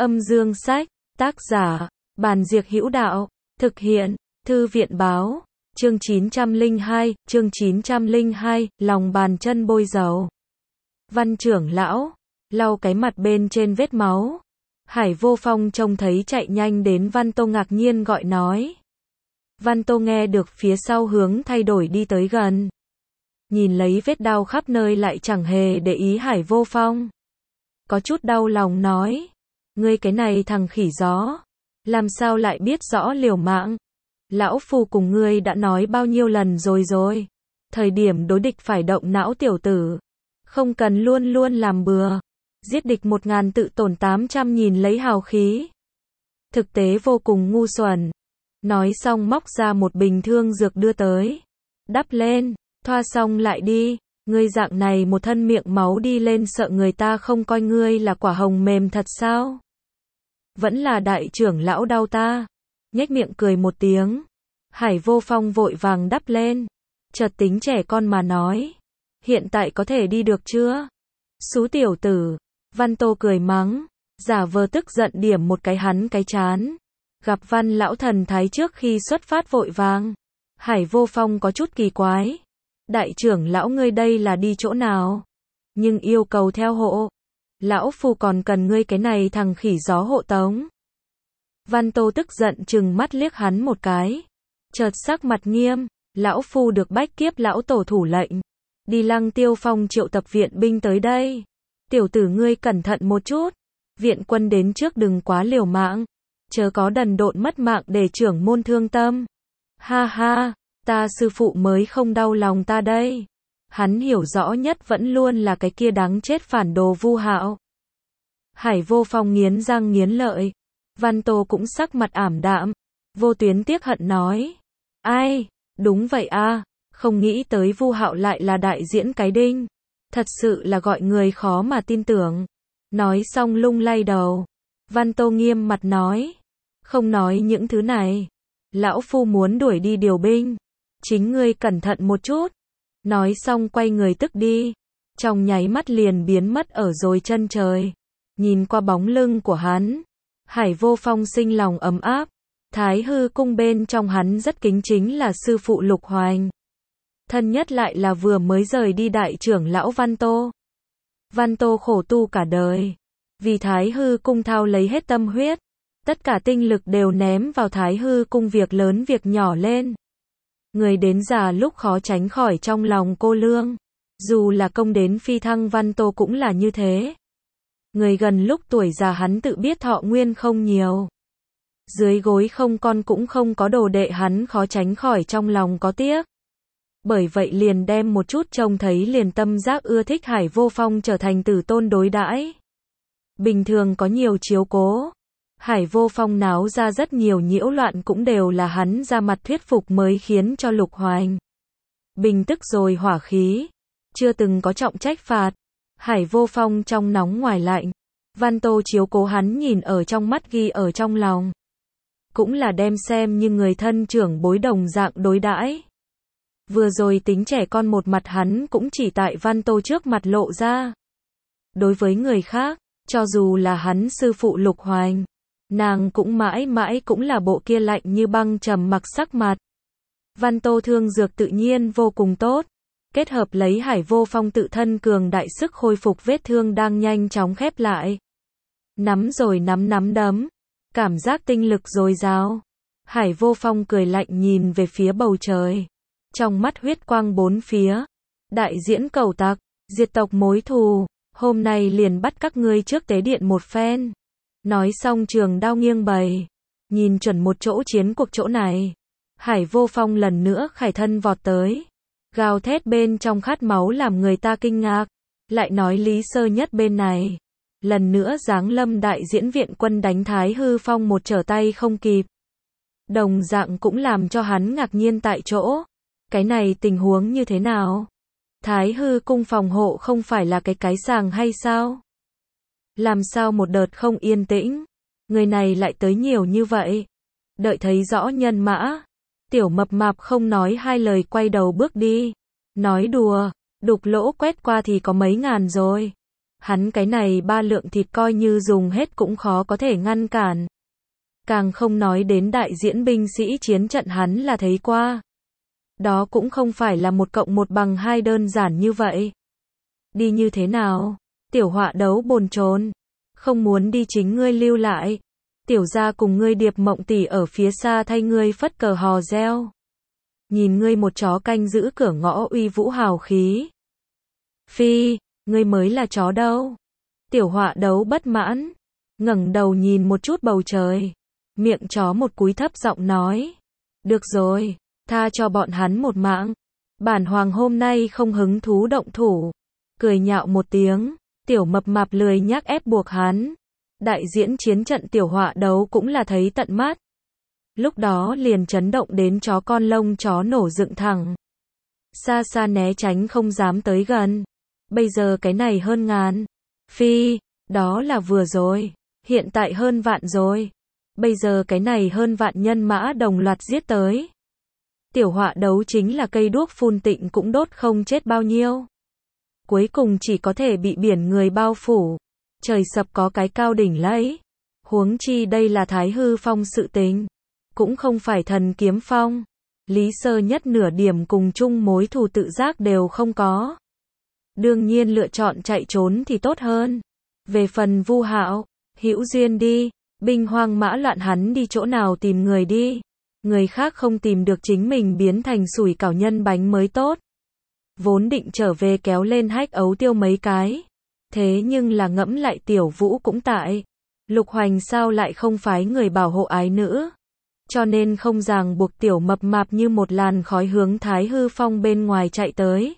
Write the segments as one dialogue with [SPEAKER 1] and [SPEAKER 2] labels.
[SPEAKER 1] Âm dương sách, tác giả, Bàn Diệc Hữu Đạo, thực hiện, Thư viện báo, chương 902, lòng bàn chân bôi dầu. Văn trưởng lão, lau cái mặt bên trên vết máu. Hải Vô Phong trông thấy chạy nhanh đến Văn Tô ngạc nhiên gọi nói. Văn Tô nghe được phía sau hướng thay đổi đi tới gần. Nhìn lấy vết đau khắp nơi lại chẳng hề để ý Hải Vô Phong. Có chút đau lòng nói. Ngươi cái này thằng khỉ gió. Làm sao lại biết rõ liều mạng. Lão Phu cùng ngươi đã nói bao nhiêu lần rồi. Thời điểm đối địch phải động não tiểu tử. Không cần luôn luôn làm bừa. Giết địch 1000 tự tổn 800 nhìn lấy hào khí. Thực tế vô cùng ngu xuẩn. Nói xong móc ra một bình thương dược đưa tới. Đắp lên, thoa xong lại đi. Ngươi dạng này một thân miệng máu đi lên sợ người ta không coi ngươi là quả hồng mềm thật sao? Vẫn là đại trưởng lão đau ta. Nhếch miệng cười một tiếng. Hải Vô Phong vội vàng đắp lên. Chợt tính trẻ con mà nói. Hiện tại có thể đi được chưa? Xú tiểu tử. Văn Tô cười mắng. Giả vờ tức giận điểm một cái hắn cái chán. Gặp Văn lão thần thái trước khi xuất phát vội vàng. Hải Vô Phong có chút kỳ quái. Đại trưởng lão ngươi đây là đi chỗ nào? Nhưng yêu cầu theo hộ. Lão Phu còn cần ngươi cái này thằng khỉ gió hộ tống. Văn Tô tức giận trừng mắt liếc hắn một cái. Chợt sắc mặt nghiêm. Lão Phu được bách kiếp lão tổ thủ lệnh. Đi Lăng Tiêu Phong triệu tập viện binh tới đây. Tiểu tử ngươi cẩn thận một chút. Viện quân đến trước đừng quá liều mạng. Chớ có đần độn mất mạng để trưởng môn thương tâm. Ha ha, ta sư phụ mới không đau lòng ta đây. Hắn hiểu rõ nhất vẫn luôn là cái kia đáng chết phản đồ Vu Hạo. Hải Vô Phong nghiến răng nghiến lợi. Văn Tô cũng sắc mặt ảm đạm. Vô Tuyến tiếc hận nói. Ai, đúng vậy a, không nghĩ tới Vu Hạo lại là đại diễn cái đinh. Thật sự là gọi người khó mà tin tưởng. Nói xong lung lay đầu. Văn Tô nghiêm mặt nói. Không nói những thứ này. Lão Phu muốn đuổi đi điều binh. Chính ngươi cẩn thận một chút. Nói xong quay người tức đi. Trong nháy mắt liền biến mất ở rồi chân trời. Nhìn qua bóng lưng của hắn. Hải Vô Phong sinh lòng ấm áp. Thái hư cung bên trong hắn rất kính chính là sư phụ Lục Hoành. Thân nhất lại là vừa mới rời đi đại trưởng lão Văn Tô. Văn Tô khổ tu cả đời. Vì Thái hư cung thao lấy hết tâm huyết. Tất cả tinh lực đều ném vào Thái hư cung việc lớn việc nhỏ lên. Người đến già lúc khó tránh khỏi trong lòng cô lương. Dù là công đến phi thăng Văn Tô cũng là như thế. Người gần lúc tuổi già hắn tự biết thọ nguyên không nhiều. Dưới gối không con cũng không có đồ đệ hắn khó tránh khỏi trong lòng có tiếc. Bởi vậy liền đem một chút trông thấy liền tâm giác ưa thích Hải Vô Phong trở thành tử tôn đối đãi. Bình thường có nhiều chiếu cố. Hải Vô Phong náo ra rất nhiều nhiễu loạn cũng đều là hắn ra mặt thuyết phục mới khiến cho Lục Hoành bình tức rồi hỏa khí. Chưa từng có trọng trách phạt. Hải Vô Phong trong nóng ngoài lạnh. Văn Tô chiếu cố hắn nhìn ở trong mắt ghi ở trong lòng. Cũng là đem xem như người thân trưởng bối đồng dạng đối đãi. Vừa rồi tính trẻ con một mặt hắn cũng chỉ tại Văn Tô trước mặt lộ ra. Đối với người khác, cho dù là hắn sư phụ Lục Hoành, nàng cũng mãi mãi cũng là bộ kia lạnh như băng trầm mặc sắc mặt. Văn Tô thương dược tự nhiên vô cùng tốt. Kết hợp lấy Hải Vô Phong tự thân cường đại sức khôi phục vết thương đang nhanh chóng khép lại. Nắm rồi nắm đấm. Cảm giác tinh lực dồi dào. Hải Vô Phong cười lạnh nhìn về phía bầu trời. Trong mắt huyết quang bốn phía. Đại diễn cẩu tặc, diệt tộc mối thù. Hôm nay liền bắt các ngươi trước tế điện một phen. Nói xong trường đao nghiêng bày. Nhìn chuẩn một chỗ chiến cuộc chỗ này. Hải Vô Phong lần nữa khải thân vọt tới. Gào thét bên trong khát máu làm người ta kinh ngạc. Lại nói Lý Sơ Nhất bên này. Lần nữa giáng lâm đại diễn viện quân đánh Thái hư phong một trở tay không kịp. Đồng dạng cũng làm cho hắn ngạc nhiên tại chỗ. Cái này tình huống như thế nào? Thái hư cung phòng hộ không phải là cái sàng hay sao? Làm sao một đợt không yên tĩnh? Người này lại tới nhiều như vậy. Đợi thấy rõ nhân mã. Tiểu mập mạp không nói hai lời quay đầu bước đi. Nói đùa, đục lỗ quét qua thì có mấy ngàn rồi. Hắn cái này 3 lượng thịt coi như dùng hết cũng khó có thể ngăn cản. Càng không nói đến đại diễn binh sĩ chiến trận hắn là thấy qua. Đó cũng không phải là 1 cộng 1 bằng 2 đơn giản như vậy. Đi như thế nào? Tiểu Họa Đấu bồn chồn. Không muốn đi chính ngươi lưu lại. Tiểu gia cùng ngươi Điệp Mộng tỷ ở phía xa thay ngươi phất cờ hò reo. Nhìn ngươi một chó canh giữ cửa ngõ uy vũ hào khí. Phi, ngươi mới là chó đâu. Tiểu Họa Đấu bất mãn, ngẩng đầu nhìn một chút bầu trời, miệng chó một cúi thấp giọng nói. Được rồi, tha cho bọn hắn một mạng. Bản hoàng hôm nay không hứng thú động thủ. Cười nhạo một tiếng, Tiểu Mập Mạp lười nhác ép buộc hắn. Đại diễn chiến trận Tiểu Họa Đấu cũng là thấy tận mắt. Lúc đó liền chấn động đến chó con lông chó nổ dựng thẳng. Xa xa né tránh không dám tới gần. Bây giờ cái này hơn ngàn. Phi, đó là vừa rồi. Hiện tại hơn vạn rồi. Bây giờ cái này hơn vạn nhân mã đồng loạt giết tới. Tiểu Họa Đấu chính là cây đuốc phun tịnh cũng đốt không chết bao nhiêu. Cuối cùng chỉ có thể bị biển người bao phủ. Trời sập có cái cao đỉnh lẫy. Huống chi đây là Thái Hư Phong sự tình. Cũng không phải Thần Kiếm Phong. Lý Sơ Nhất nửa điểm cùng chung mối thù tự giác đều không có. Đương nhiên lựa chọn chạy trốn thì tốt hơn. Về phần Vu Hạo, hữu duyên đi, binh hoang mã loạn hắn đi chỗ nào tìm người đi. Người khác không tìm được chính mình biến thành sủi cảo nhân bánh mới tốt. Vốn định trở về kéo lên Hách Ấu Tiêu mấy cái. Thế nhưng là ngẫm lại Tiểu Vũ cũng tại. Lục Hoành sao lại không phái người bảo hộ ái nữ. Cho nên không ràng buộc Tiểu Mập Mạp như một làn khói hướng Thái Hư Phong bên ngoài chạy tới.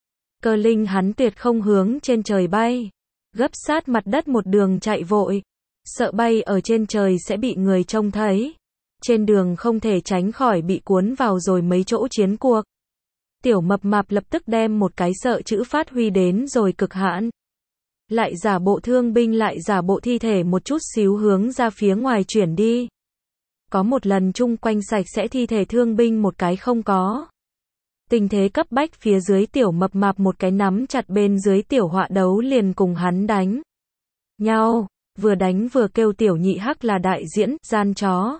[SPEAKER 1] Cơ linh hắn tuyệt không hướng trên trời bay. Gấp sát mặt đất một đường chạy vội. Sợ bay ở trên trời sẽ bị người trông thấy. Trên đường không thể tránh khỏi bị cuốn vào rồi mấy chỗ chiến cuộc. Tiểu Mập Mạp lập tức đem một cái sợ chữ phát huy đến rồi cực hạn. Lại giả bộ thương binh lại giả bộ thi thể một chút xíu hướng ra phía ngoài chuyển đi. Có một lần chung quanh sạch sẽ thi thể thương binh một cái không có. Tình thế cấp bách phía dưới Tiểu Mập Mạp một cái nắm chặt bên dưới Tiểu Họa Đấu liền cùng hắn đánh nhau, vừa đánh vừa kêu Tiểu Nhị Hắc là đại diễn, gian chó.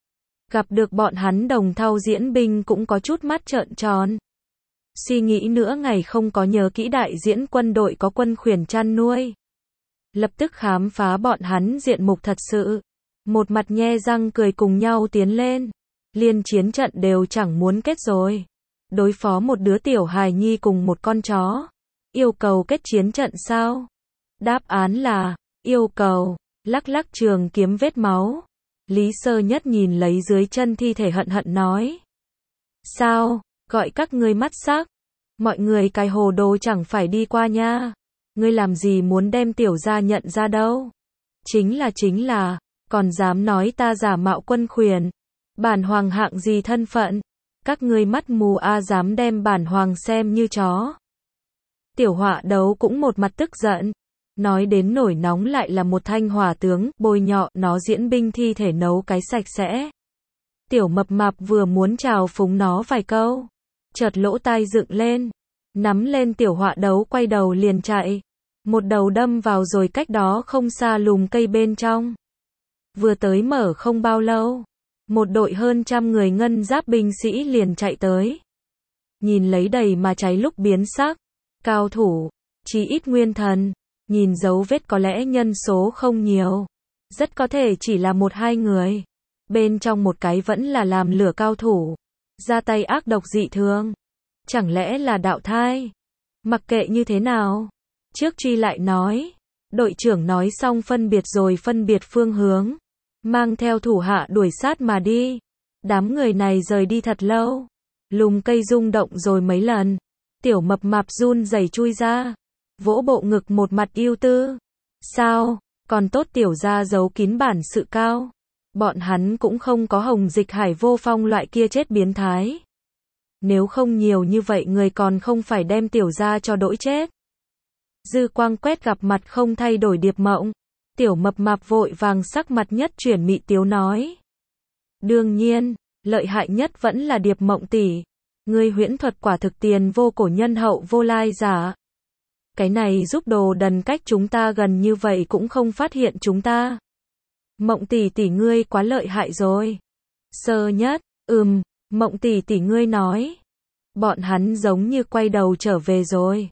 [SPEAKER 1] Gặp được bọn hắn đồng thau diễn binh cũng có chút mắt trợn tròn. Suy nghĩ nữa ngày không có nhớ kỹ đại diễn quân đội có quân khuyển chăn nuôi. Lập tức khám phá bọn hắn diện mục thật sự. Một mặt nhe răng cười cùng nhau tiến lên. Liên chiến trận đều chẳng muốn kết rồi. Đối phó một đứa tiểu hài nhi cùng một con chó. Yêu cầu kết chiến trận sao? Đáp án là, yêu cầu. Lắc lắc trường kiếm vết máu. Lý Sơ Nhất nhìn lấy dưới chân thi thể hận hận nói. Sao, gọi các ngươi mắt sắc. Mọi người cái hồ đồ chẳng phải đi qua nha. Ngươi làm gì muốn đem tiểu gia nhận ra đâu. Chính là, còn dám nói ta giả mạo quân khuyển. Bản hoàng hạng gì thân phận. Các ngươi mắt mù dám đem bản hoàng xem như chó. Tiểu Họa Đấu cũng một mặt tức giận. Nói đến nổi nóng lại là một thanh hỏa tướng, bôi nhọ nó diễn binh thi thể nấu cái sạch sẽ. Tiểu Mập Mạp vừa muốn chào phúng nó vài câu. Chợt lỗ tai dựng lên. Nắm lên Tiểu Họa Đấu quay đầu liền chạy. Một đầu đâm vào rồi cách đó không xa lùm cây bên trong. Vừa tới mở không bao lâu. Một đội hơn 100 người ngân giáp binh sĩ liền chạy tới. Nhìn lấy đầy mà cháy lúc biến sắc. Cao thủ, chí ít nguyên thần. Nhìn dấu vết có lẽ nhân số không nhiều. Rất có thể chỉ là 1-2 người. Bên trong một cái vẫn là làm lửa cao thủ. Ra tay ác độc dị thường. Chẳng lẽ là đạo thai? Mặc kệ như thế nào. Trước truy lại nói. Đội trưởng nói xong phân biệt rồi phân biệt phương hướng. Mang theo thủ hạ đuổi sát mà đi. Đám người này rời đi thật lâu. Lùm cây rung động rồi mấy lần. Tiểu Mập Mạp run rẩy chui ra. Vỗ bộ ngực một mặt yêu tư. Sao, còn tốt tiểu gia giấu kín bản sự cao. Bọn hắn cũng không có Hồng Dịch Hải Vô Phong loại kia chết biến thái. Nếu không nhiều như vậy người còn không phải đem tiểu gia cho đỗi chết. Dư quang quét gặp mặt không thay đổi Điệp Mộng. Tiểu Mập Mạp vội vàng sắc mặt nhất chuyển mị tiếu nói. Đương nhiên, lợi hại nhất vẫn là Điệp Mộng tỷ. Ngươi huyễn thuật quả thực tiền vô cổ nhân hậu vô lai giả. Cái này giúp đồ đần cách chúng ta gần như vậy cũng không phát hiện chúng ta. Mộng tỷ tỷ ngươi quá lợi hại rồi. Sơ nhất, Mộng tỷ tỷ ngươi nói. Bọn hắn giống như quay đầu trở về rồi.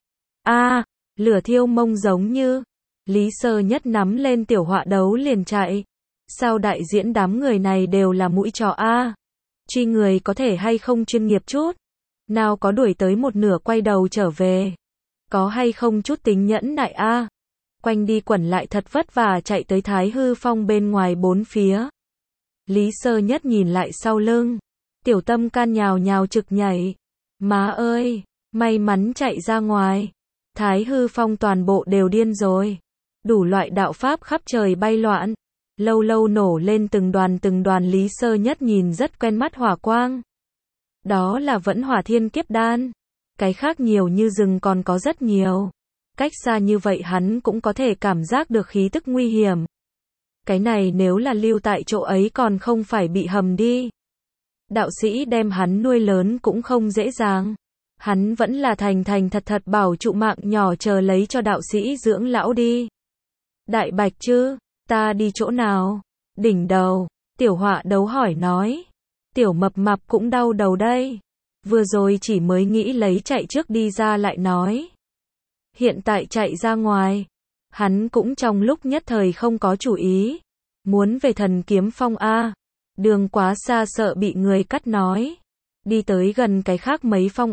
[SPEAKER 1] Lửa thiêu mông giống như. Lý Sơ Nhất nắm lên tiểu họa đấu liền chạy. Sao đại diễn đám người này đều là mũi chó Truy người có thể hay không chuyên nghiệp chút. Nào có đuổi tới một nửa quay đầu trở về. Có hay không chút tính nhẫn nại Quanh đi quẩn lại thật vất vả chạy tới Thái Hư Phong bên ngoài bốn phía. Lý Sơ Nhất nhìn lại sau lưng. Tiểu tâm can nhào nhào trực nhảy. Má ơi, may mắn chạy ra ngoài. Thái Hư Phong toàn bộ đều điên rồi. Đủ loại đạo pháp khắp trời bay loạn. Lâu lâu nổ lên từng đoàn Lý Sơ Nhất nhìn rất quen mắt hỏa quang. Đó là vẫn hỏa thiên kiếp đan. Cái khác nhiều như rừng còn có rất nhiều. Cách xa như vậy hắn cũng có thể cảm giác được khí tức nguy hiểm. Cái này nếu là lưu tại chỗ ấy còn không phải bị hầm đi. Đạo sĩ đem hắn nuôi lớn cũng không dễ dàng. Hắn vẫn là thành thật bảo trụ mạng nhỏ chờ lấy cho đạo sĩ dưỡng lão đi. Đại bạch chứ, ta đi chỗ nào? Đỉnh đầu, tiểu họa đấu hỏi nói. Tiểu mập mạp cũng đau đầu đây. Vừa rồi chỉ mới nghĩ lấy chạy trước đi ra lại nói. Hiện tại chạy ra ngoài. Hắn cũng trong lúc nhất thời không có chủ ý. Muốn về Thần Kiếm Phong đường quá xa sợ bị người cắt nói. Đi tới gần cái khác mấy phong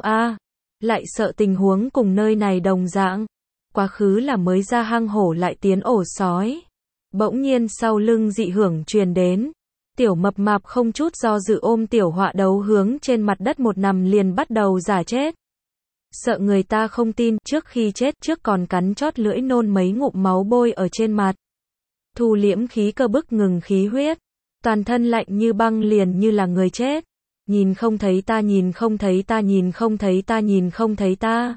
[SPEAKER 1] lại sợ tình huống cùng nơi này đồng dạng. Quá khứ là mới ra hang hổ lại tiến ổ sói. Bỗng nhiên sau lưng dị hưởng truyền đến. Tiểu mập mạp không chút do dự ôm tiểu họa đấu hướng trên mặt đất một nằm liền bắt đầu giả chết. Sợ người ta không tin, trước khi chết trước còn cắn chót lưỡi nôn mấy ngụm máu bôi ở trên mặt. Thu liễm khí cơ bức ngừng khí huyết. Toàn thân lạnh như băng liền như là người chết. Nhìn không thấy ta, nhìn không thấy ta, nhìn không thấy ta, nhìn không thấy ta.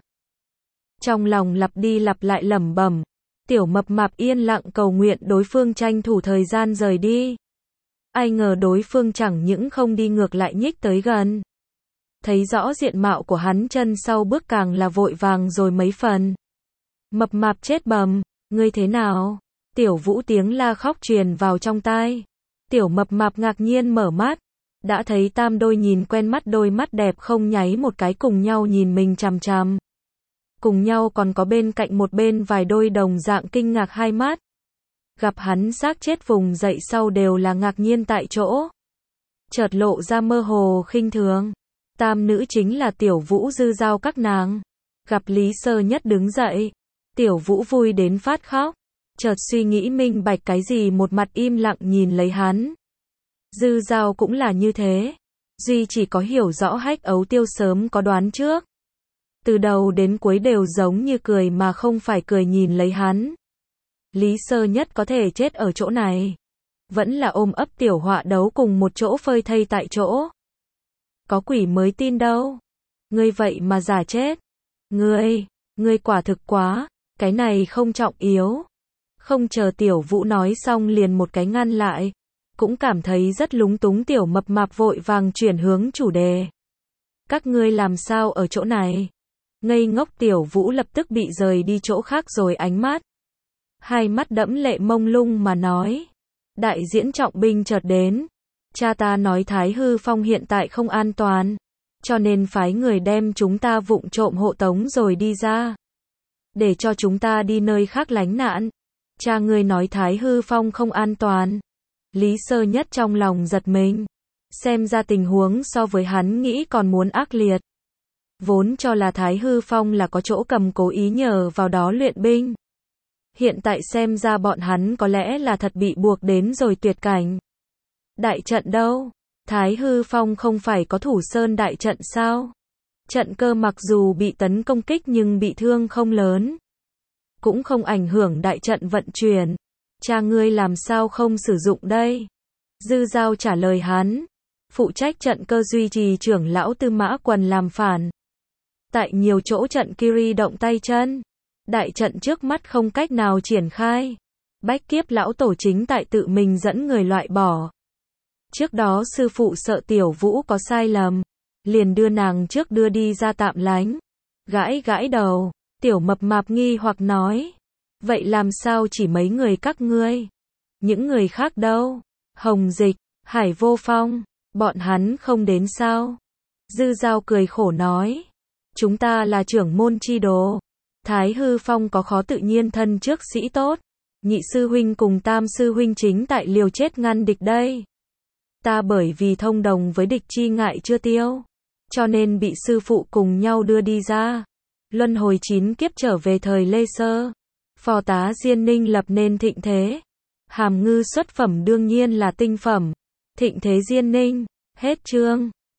[SPEAKER 1] Trong lòng lặp đi lặp lại lẩm bẩm. Tiểu mập mạp yên lặng cầu nguyện đối phương tranh thủ thời gian rời đi. Ai ngờ đối phương chẳng những không đi ngược lại nhích tới gần. Thấy rõ diện mạo của hắn chân sau bước càng là vội vàng rồi mấy phần. Mập mạp chết bầm, ngươi thế nào? Tiểu Vũ tiếng la khóc truyền vào trong tai. Tiểu mập mạp ngạc nhiên mở mắt. Đã thấy tam đôi nhìn quen mắt đôi mắt đẹp không nháy một cái cùng nhau nhìn mình chằm chằm. Cùng nhau còn có bên cạnh một bên vài đôi đồng dạng kinh ngạc hai mắt. Gặp hắn xác chết vùng dậy sau đều là ngạc nhiên tại chỗ. Chợt lộ ra mơ hồ khinh thường. Tam nữ chính là Tiểu Vũ Dư Giao các nàng. Gặp Lý Sơ Nhất đứng dậy. Tiểu Vũ vui đến phát khóc. Chợt suy nghĩ minh bạch cái gì một mặt im lặng nhìn lấy hắn. Dư Giao cũng là như thế. Duy chỉ có hiểu rõ Hách Ấu Tiêu sớm có đoán trước. Từ đầu đến cuối đều giống như cười mà không phải cười nhìn lấy hắn. Lý Sơ Nhất có thể chết ở chỗ này. Vẫn là ôm ấp tiểu họa đấu cùng một chỗ phơi thây tại chỗ. Có quỷ mới tin đâu. Ngươi vậy mà giả chết. Ngươi quả thực quá. Cái này không trọng yếu. Không chờ Tiểu Vũ nói xong liền một cái ngăn lại. Cũng cảm thấy rất lúng túng tiểu mập mạp vội vàng chuyển hướng chủ đề. Các ngươi làm sao ở chỗ này? Ngây ngốc Tiểu Vũ lập tức bị rời đi chỗ khác rồi ánh mắt. Hai mắt đẫm lệ mông lung mà nói. Đại diễn trọng binh chợt đến. Cha ta nói Thái Hư Phong hiện tại không an toàn. Cho nên phái người đem chúng ta vụng trộm hộ tống rồi đi ra. Để cho chúng ta đi nơi khác lánh nạn. Cha ngươi nói Thái Hư Phong không an toàn. Lý Sơ Nhất trong lòng giật mình. Xem ra tình huống so với hắn nghĩ còn muốn ác liệt. Vốn cho là Thái Hư Phong là có chỗ cầm cố ý nhờ vào đó luyện binh. Hiện tại xem ra bọn hắn có lẽ là thật bị buộc đến rồi tuyệt cảnh. Đại trận đâu? Thái Hư Phong không phải có Thủ Sơn đại trận sao? Trận cơ mặc dù bị tấn công kích nhưng bị thương không lớn. Cũng không ảnh hưởng đại trận vận chuyển. Cha ngươi làm sao không sử dụng đây? Dư Giao trả lời hắn. Phụ trách trận cơ duy trì trưởng lão Tư Mã Quần làm phản. Tại nhiều chỗ trận Kiri động tay chân. Đại trận trước mắt không cách nào triển khai. Bách Kiếp lão tổ chính tại tự mình dẫn người loại bỏ. Trước đó sư phụ sợ Tiểu Vũ có sai lầm. Liền đưa nàng trước đưa đi ra tạm lánh. Gãi gãi đầu. Tiểu Mập Mạp nghi hoặc nói. Vậy làm sao chỉ mấy người các ngươi? Những người khác đâu? Hồng Dịch, Hải Vô Phong, bọn hắn không đến sao? Dư Dao cười khổ nói. Chúng ta là trưởng môn chi đồ. Thái Hư Phong có khó tự nhiên thân trước sĩ tốt. Nhị sư huynh cùng tam sư huynh chính tại liều chết ngăn địch đây. Ta bởi vì thông đồng với địch chi ngại chưa tiêu, cho nên bị sư phụ cùng nhau đưa đi ra. Luân hồi 9 kiếp trở về thời Lê Sơ. Phò tá Diên Ninh lập nên thịnh thế. Hàm Ngư xuất phẩm đương nhiên là tinh phẩm. Thịnh thế Diên Ninh. Hết chương.